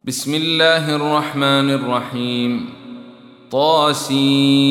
بسم الله الرحمن الرحيم. طاسيم.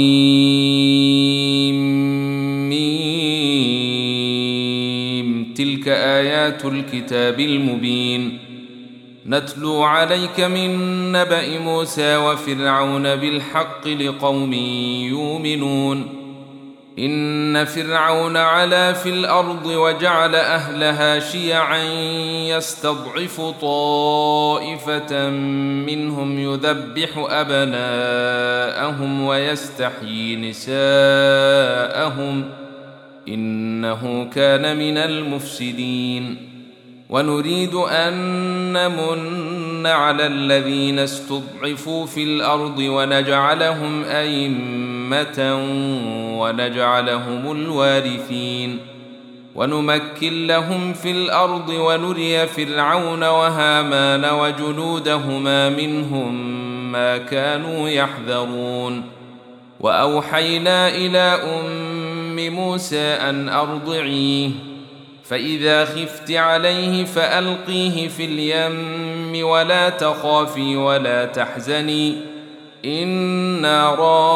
تلك آيات الكتاب المبين. نتلو عليك من نبأ موسى وفرعون بالحق لقوم يؤمنون. إن فرعون علا في الأرض وجعل أهلها شيعا يستضعف طائفة منهم يذبح أبناءهم ويستحيي نساءهم إنه كان من المفسدين. ونريد أن نمن على الذين استضعفوا في الأرض ونجعلهم أئمة ونجعلهم الوارثين ونمكن لهم في الأرض ونري فرعون وهامان وجنودهما منهم ما كانوا يحذرون. وأوحينا إلى أم موسى أن أرضعيه فإذا خفت عليه فألقيه في اليم ولا تخافي ولا تحزني إنا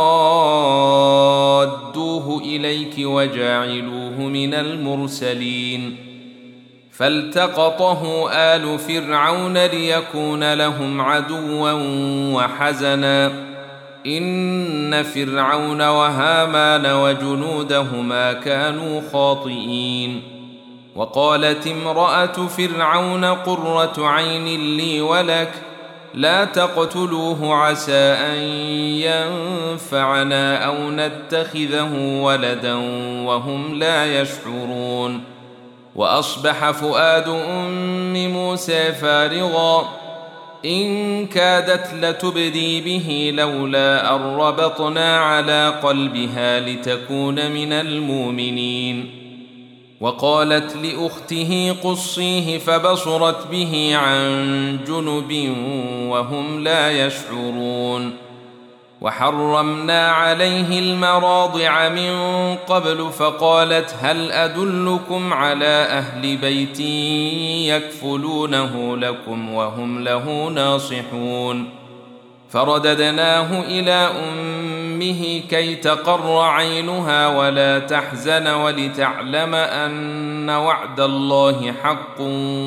رادوه إليك وجاعلوه من المرسلين. فالتقطه آل فرعون ليكون لهم عدوا وحزنا إن فرعون وهامان وجنودهما كانوا خاطئين. وقالت امرأة فرعون قرة عين لي ولك لا تقتلوه عسى أن ينفعنا أو نتخذه ولدا وهم لا يشعرون. وأصبح فؤاد أم موسى فارغا إن كادت لتبدي به لولا أن ربطنا على قلبها لتكون من المؤمنين. وقالت لأخته قصيه فبصرت به عن جنب وهم لا يشعرون. وحرمنا عليه المراضع من قبل فقالت هل أدلكم على أهل بيت يكفلونه لكم وهم له ناصحون. فرددناه إلى أمه كي تقر عينها ولا تحزن ولتعلم أن وعد الله حق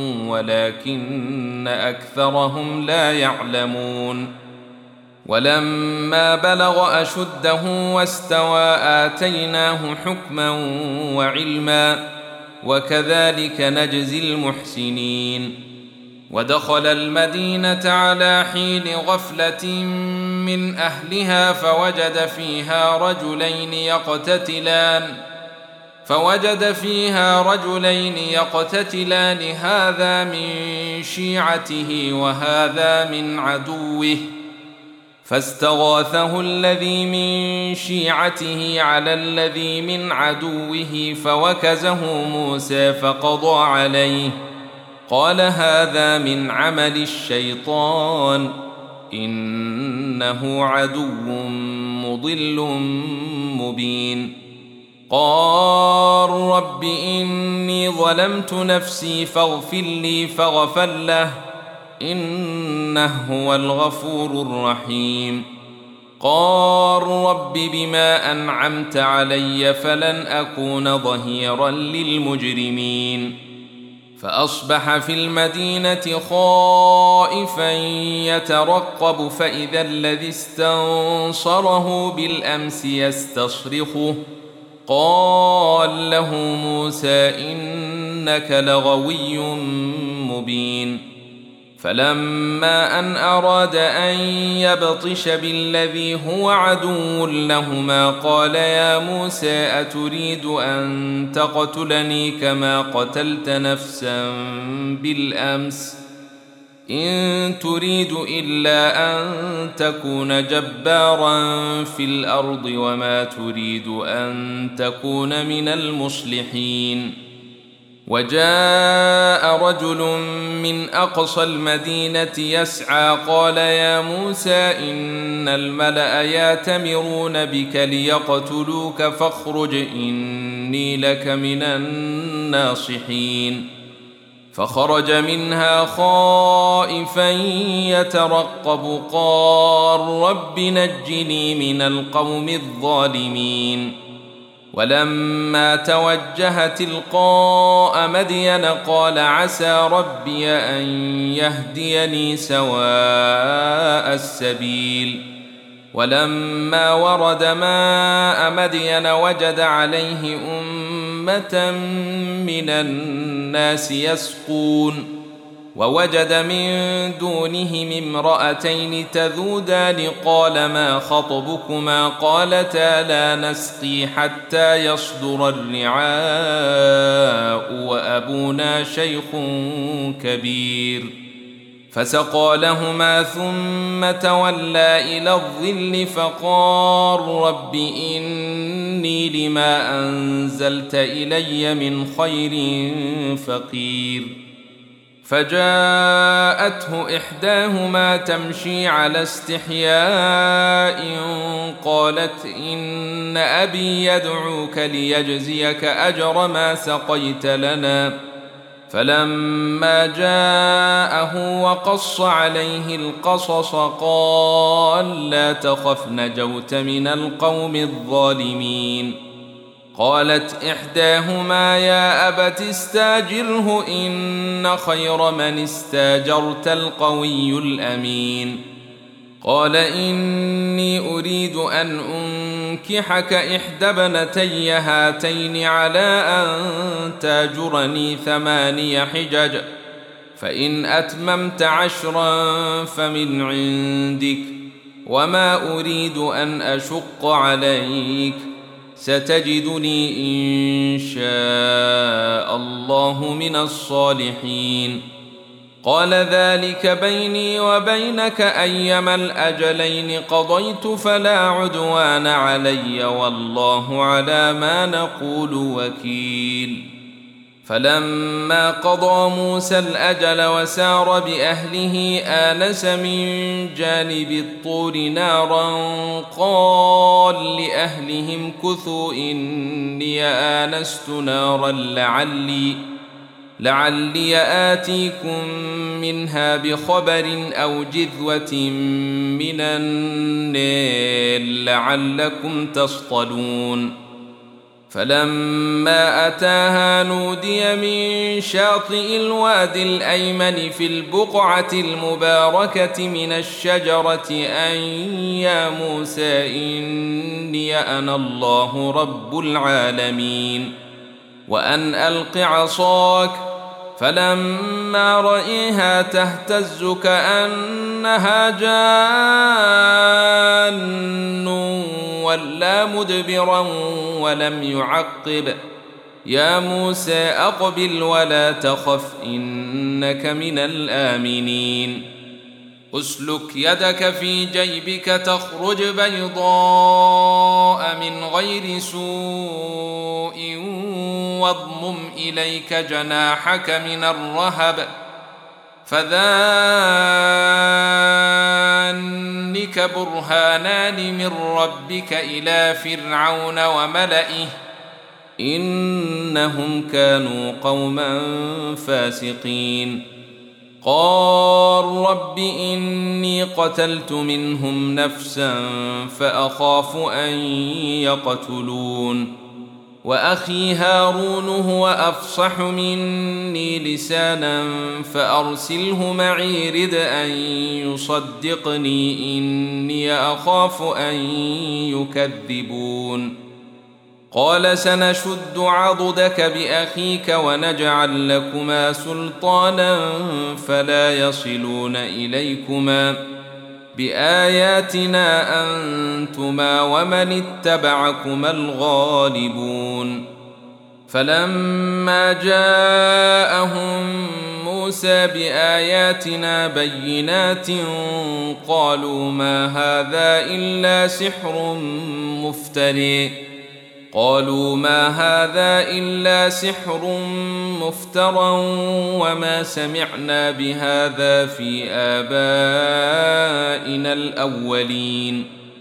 ولكن أكثرهم لا يعلمون. ولما بلغ أشده واستوى آتيناه حكما وعلما وكذلك نجزي المحسنين. ودخل المدينة على حين غفلة من أهلها فوجد فيها رجلين يقتتلان هذا من شيعته وهذا من عدوه فاستغاثه الذي من شيعته على الذي من عدوه فوكزه موسى فقضى عليه قال هذا من عمل الشيطان إنه عدو مضل مبين. قال رب إني ظلمت نفسي فاغفر لي فغفر له إنه هو الغفور الرحيم. قال رب بما أنعمت علي فلن أكون ظهيرا للمجرمين. فأصبح في المدينة خائفا يترقب فإذا الذي استنصره بالأمس يستصرخه قال له موسى إنك لغوي مبين. فلما أن أراد أن يبطش بالذي هو عدو لهما قال يا موسى أتريد أن تقتلني كما قتلت نفسا بالأمس إن تريد إلا أن تكون جبارا في الأرض وما تريد أن تكون من المصلحين. وجاء رجل من أقصى المدينة يسعى قال يا موسى إن الملأ يأتمرون بك ليقتلوك فاخرج إني لك من الناصحين. فخرج منها خائفا يترقب قال رب نجني من القوم الظالمين. ولما توجه تلقاء مدين قال عسى ربي أن يهديني سواء السبيل. ولما ورد ماء مدين وجد عليه أمة من الناس يسقون، ووجد من دونهم امرأتين تذودان قال ما خطبكما قالتا لا نسقي حتى يصدر الرعاء وأبونا شيخ كبير. فسقى لهما ثم تولى إلى الظل فقال رب إني لما أنزلت إلي من خير فقير. فجاءته إحداهما تمشي على استحياء قالت إن أبي يدعوك ليجزيك أجر ما سقيت لنا. فلما جاءه وقص عليه القصص قال لا تخف نجوت من القوم الظالمين. قالت إحداهما يا أبت استاجره إن خير من استاجرت القوي الأمين. قال إني أريد أن أنكحك إحدى ابنتي هاتين على أن تاجرني 8 حجج، فإن أتممت 10 فمن عندك، وما أريد أن أشق عليك، ستجدني إن شاء الله من الصالحين. قال ذلك بيني وبينك أيما الأجلين قضيت فلا عدوان علي والله على ما نقول وكيل. فلما قضى موسى الأجل وسار بأهله آنس من جانب الطور نارا قال لأهلهم كثوا إني آنست نارا لعلي آتيكم منها بخبر أو جذوة من النار لعلكم تصطلون. فلما أتاها نودي من شاطئ الوادي الأيمن في البقعة المباركة من الشجرة أن يا موسى إني أنا الله رب العالمين وأن ألق عصاك. فلما رأيها تهتز كأنها جان ولا مدبرا ولم يعقب. يا موسى أقبل ولا تخف إنك من الآمنين. أسلك يدك في جيبك تخرج بيضاء من غير سوء واضمم إليك جناحك من الرهب فذلك برهانان من ربك إلى فرعون وملئه إنهم كانوا قوما فاسقين. قال رب إني قتلت منهم نفسا فأخاف أن يقتلون وأخي هارون هو أفصح مني لسانا فأرسله معي رد أن يصدقني إني أخاف أن يكذبون. قال سنشد عضدك بأخيك ونجعل لكما سلطانا فلا يصلون إليكما بآياتنا أنتما ومن اتبعكما الغالبون. فلما جاءهم موسى بآياتنا بينات قالوا ما هذا إلا سحر مفترى وما سمعنا بهذا في آبائنا الأولين.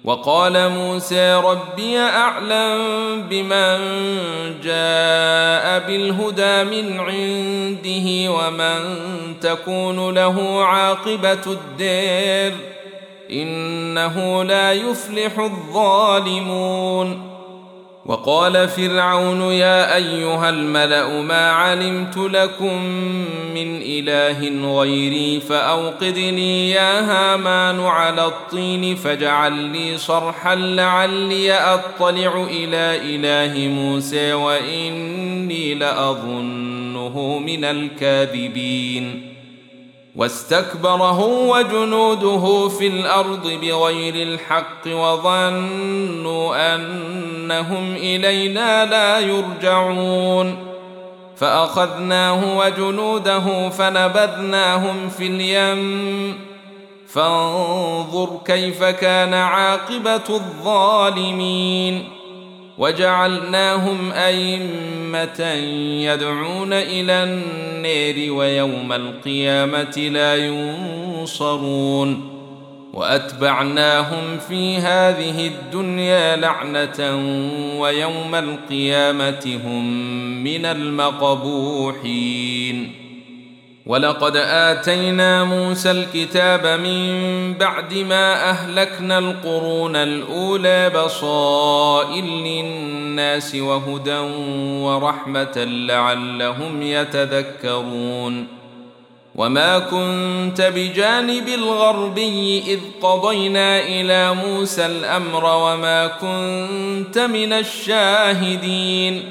وقال موسى ربي أعلم بمن جاء بالهدى من عنده ومن تكون له عاقبة الدار إنه لا يفلح الظالمون. وقال فرعون يا أيها الملأ ما علمت لكم من إله غيري فأوقد لي يا هامان على الطين فاجعل لي صرحا لعلي أطلع إلى إله موسى وإني لأظنه من الكاذبين. واستكبر هو وجنوده في الأرض بغير الحق وظنوا أنهم إلينا لا يرجعون فأخذناه وجنوده فنبذناهم في اليم فانظر كيف كان عاقبة الظالمين. وجعلناهم أئمة يدعون إلى النار ويوم القيامة لا ينصرون. وأتبعناهم في هذه الدنيا لعنة ويوم القيامة هم من المقبوحين. ولقد آتينا موسى الكتاب من بعد ما أهلكنا القرون الأولى بصائر للناس وهدى ورحمة لعلهم يتذكرون. وما كنت بجانب الغربي إذ قضينا إلى موسى الأمر وما كنت من الشاهدين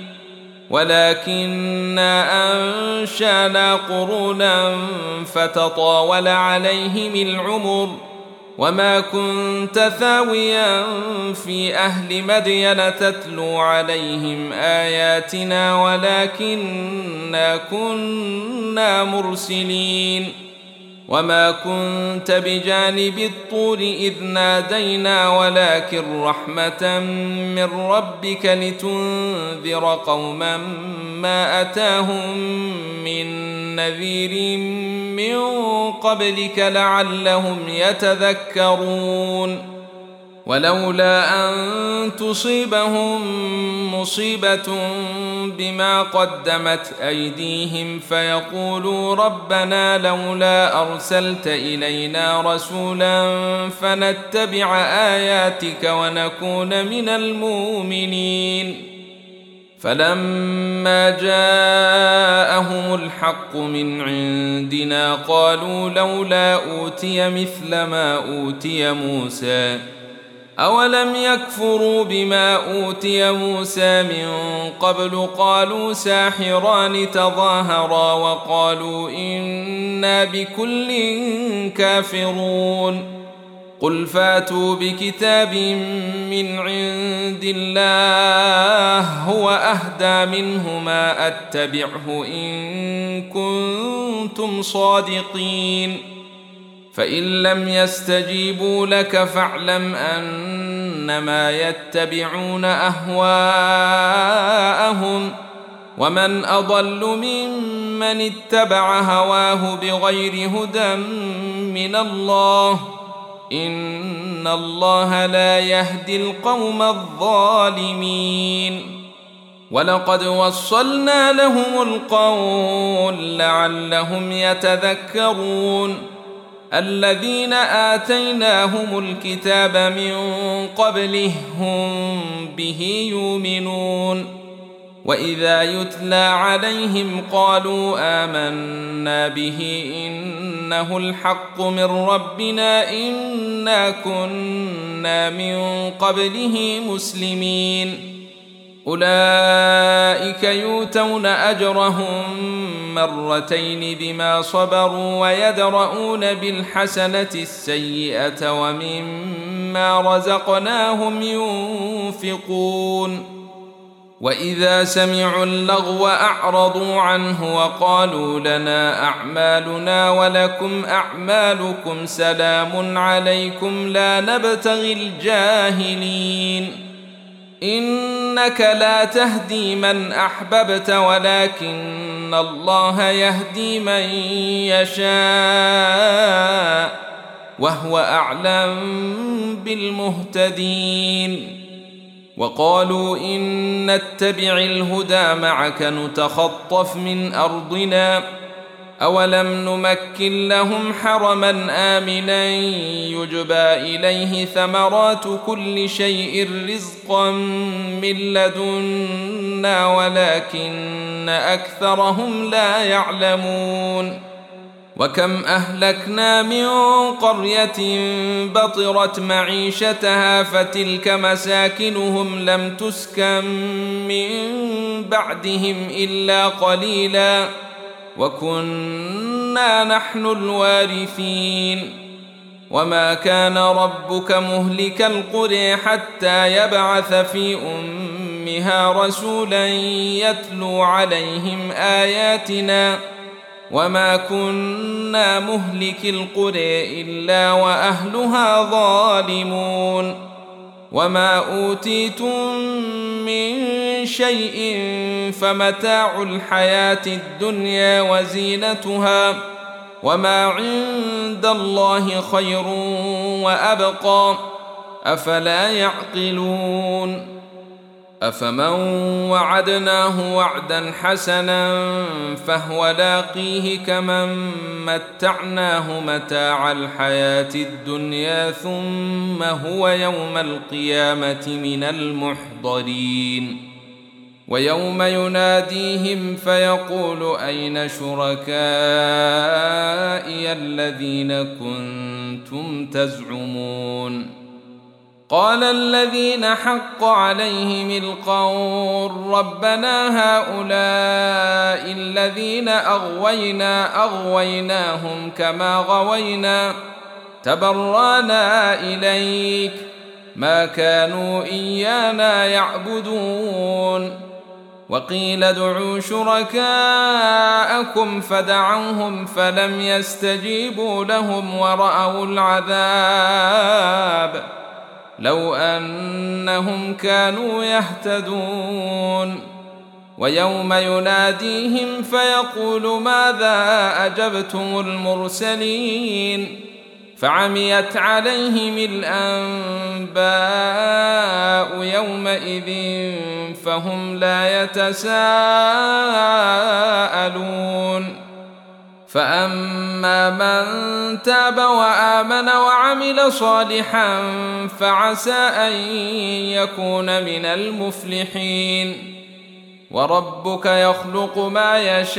ولكننا أنشأنا قرونا فتطاول عليهم العمر وما كنت ثاويا في أهل مدين تتلو عليهم آياتنا ولكننا كنا مرسلين. وما كنت بجانب الطور إذ نادينا ولكن رحمة من ربك لتنذر قوما ما أتاهم من نذير من قبلك لعلهم يتذكرون. ولولا أن تصيبهم مصيبة بما قدمت أيديهم فيقولوا ربنا لولا أرسلت إلينا رسولا فنتبع آياتك ونكون من المؤمنين. فلما جاءهم الحق من عندنا قالوا لولا أوتي مثل ما أوتي موسى أولم يكفروا بما أوتي موسى من قبل قالوا ساحران تظاهرا وقالوا إنا بكل كافرون. قل فاتوا بكتاب من عند الله هو أهدى منهما أتبعه إن كنتم صادقين. فإن لم يستجيبوا لك فاعلم أنما يتبعون أهواءهم ومن أضل ممن اتبع هواه بغير هدى من الله إن الله لا يهدي القوم الظالمين. ولقد وصلنا لهم القول لعلهم يتذكرون. الذين آتيناهم الكتاب من قبله هم به يؤمنون. وإذا يتلى عليهم قالوا آمنا به إنه الحق من ربنا إنا كنا من قبله مسلمين. أولئك يؤتون أجرهم مرتين بما صبروا ويدرؤون بالحسنة السيئة ومما رزقناهم ينفقون. وإذا سمعوا اللغو أعرضوا عنه وقالوا لنا أعمالنا ولكم أعمالكم سلام عليكم لا نبتغي الجاهلين. إنك لا تهدي من أحببت ولكن الله يهدي من يشاء وهو أعلم بالمهتدين. وقالوا إن نتبع الهدى معك نتخطف من أرضنا أولم نمكن لهم حرما آمنا يجبى إليه ثمرات كل شيء رزقا من لدنا ولكن أكثرهم لا يعلمون. وكم أهلكنا من قرية بطرت معيشتها فتلك مساكنهم لم تسكن من بعدهم إلا قليلا وكنا نحن الوارثين. وما كان ربك مهلك القرى حتى يبعث في أمها رسولا يتلو عليهم آياتنا وما كنا مهلك القرى إلا وأهلها ظالمون. وما أوتيتم من شيء فمتاع الحياة الدنيا وزينتها وما عند الله خير وأبقى أفلا يعقلون. أفمن وعدناه وعدا حسنا فهو لاقيه كمن متعناه متاع الحياة الدنيا ثم هو يوم القيامة من المحضرين. ويوم يناديهم فيقول أين شركائي الذين كنتم تزعمون. قال الذين حق عليهم القول ربنا هؤلاء الذين أغويناهم كما غوينا تبرانا إليك ما كانوا إيانا يعبدون. وقيل ادعوا شركاءكم فدعوهم فلم يستجيبوا لهم ورأوا العذاب لو أنهم كانوا يهتدون. ويوم يناديهم فيقول ماذا أجبتم المرسلين فعميت عليهم الأنباء يومئذ فهم لا يتساءلون. فأما من تاب وآمن وعمل صالحا فعسى أن يكون من المفلحين. وربك يخلق ما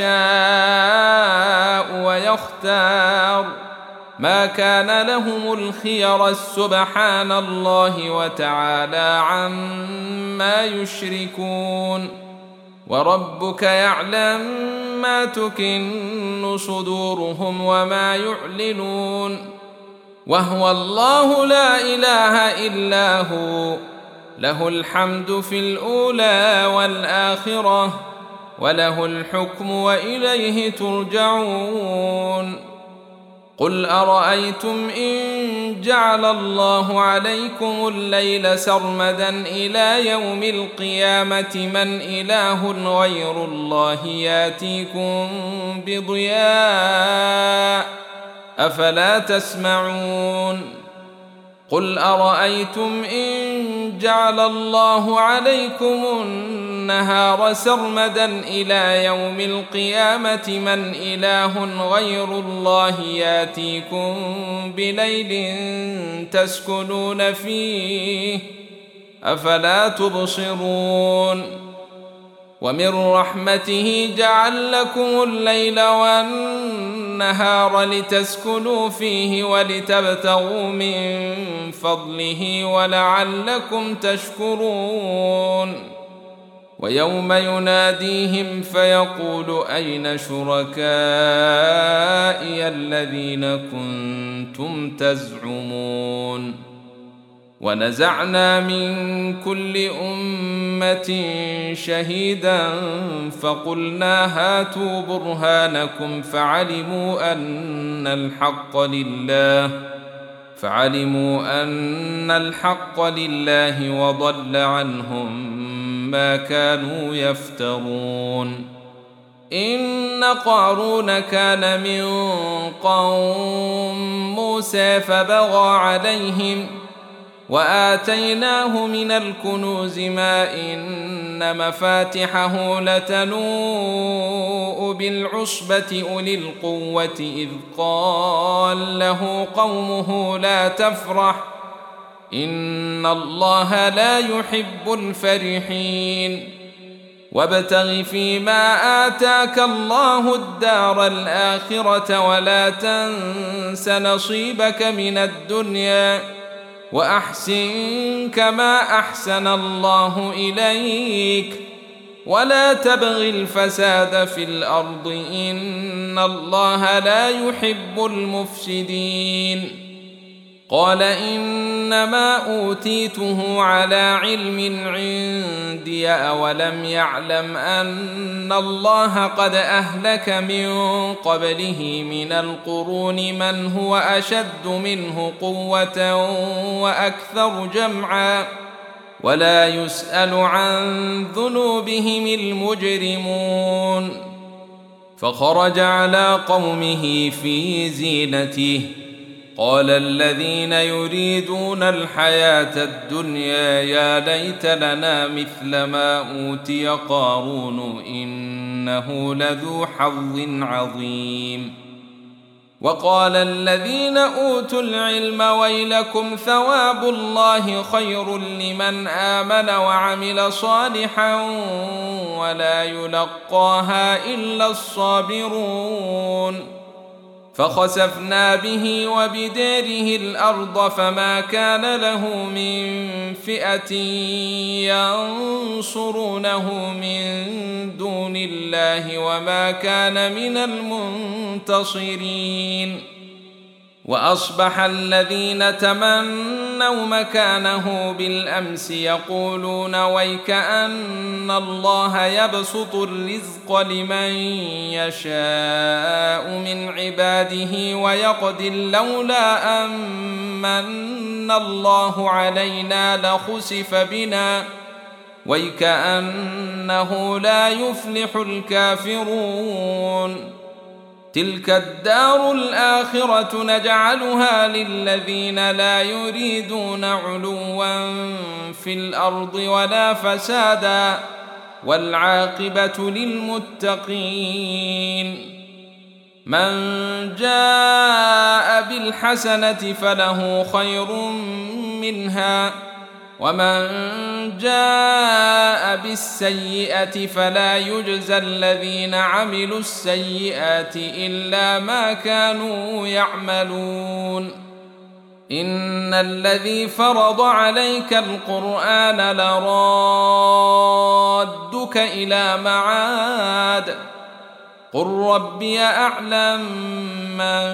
يشاء ويختار ما كان لهم الخير سبحان الله وتعالى عما يشركون. وربك يعلم ما تكن صدورهم وما يعلنون وهو الله لا إله إلا هو له الحمد في الأولى والآخرة وله الحكم وإليه ترجعون. قل أرأيتم إن جعل الله عليكم الليل سرمدا إلى يوم القيامة من إله غير الله ياتيكم بضياء أفلا تسمعون. قل أرأيتم إن جعل الله عليكم النهار سرمدا إلى يوم القيامة من إله غير الله ياتيكم بليل تسكنون فيه أفلا تبصرون. ومن رحمته جعل لكم الليل والنهار لتسكنوا فيه ولتبتغوا من فضله ولعلكم تشكرون. ويوم يناديهم فيقول أين شركائي الذين كنتم تزعمون. ونزعنا من كل أمة شهيدا فقلنا هاتوا برهانكم فعلموا أن الحق لله وضل عنهم ما كانوا يفترون. إن قارون كان من قوم موسى فبغى عليهم وآتيناه من الكنوز ما إن مفاتحه لتنوء بالعصبة أولي القوة إذ قال له قومه لا تفرح إن الله لا يحب الفرحين وابتغ فيما آتاك الله الدار الآخرة ولا تنس نصيبك من الدنيا وأحسن كما أحسن الله إليك ولا تبغ الفساد في الأرض إن الله لا يحب المفسدين قال إنما أوتيته على علم عندي أولم يعلم أن الله قد أهلك من قبله من القرون من هو أشد منه قوة وأكثر جمعا ولا يسأل عن ذنوبهم المجرمون فخرج على قومه في زينته قال الذين يريدون الحياة الدنيا يا ليت لنا مثل ما أوتي قارون إنه لذو حظ عظيم وقال الذين أوتوا العلم ويلكم ثواب الله خير لمن آمن وعمل صالحا ولا يلقاها إلا الصابرون فخسفنا به وبداره الأرض فما كان له من فئة ينصرونه من دون الله وما كان من المنتصرين وأصبح الذين تمنوا مكانه بالأمس يقولون ويكأن الله يبسط الرزق لمن يشاء من عباده ويقدر لولا أمن الله علينا لخسف بنا ويكأنه لا يفلح الكافرون تلك الدار الآخرة نجعلها للذين لا يريدون علوا في الأرض ولا فسادا والعاقبة للمتقين من جاء بالحسنة فله خير منها ومن جاء بالسيئة فلا يجزى الذين عملوا السيئات إلا ما كانوا يعملون إن الذي فرض عليك القرآن لرادك إلى معاد قل ربي أعلم من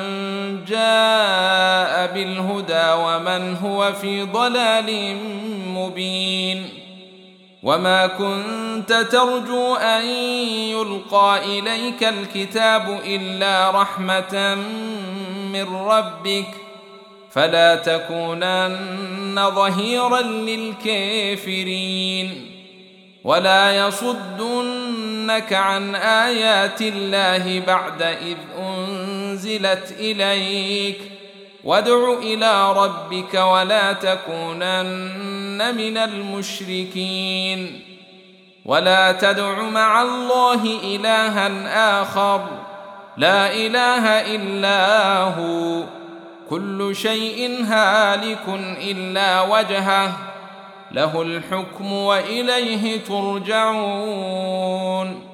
جاء بالهدى ومن هو في ضلال مبين وما كنت ترجو أن يلقى إليك الكتاب إلا رحمة من ربك فلا تكونن ظهيرا للكافرين ولا يصدنك عن آيات الله بعد إذ أنزلت إليك وادع إلى ربك ولا تكونن من المشركين ولا تدع مع الله إلها آخر لا إله إلا هو كل شيء هالك إلا وجهه له الحكم وإليه ترجعون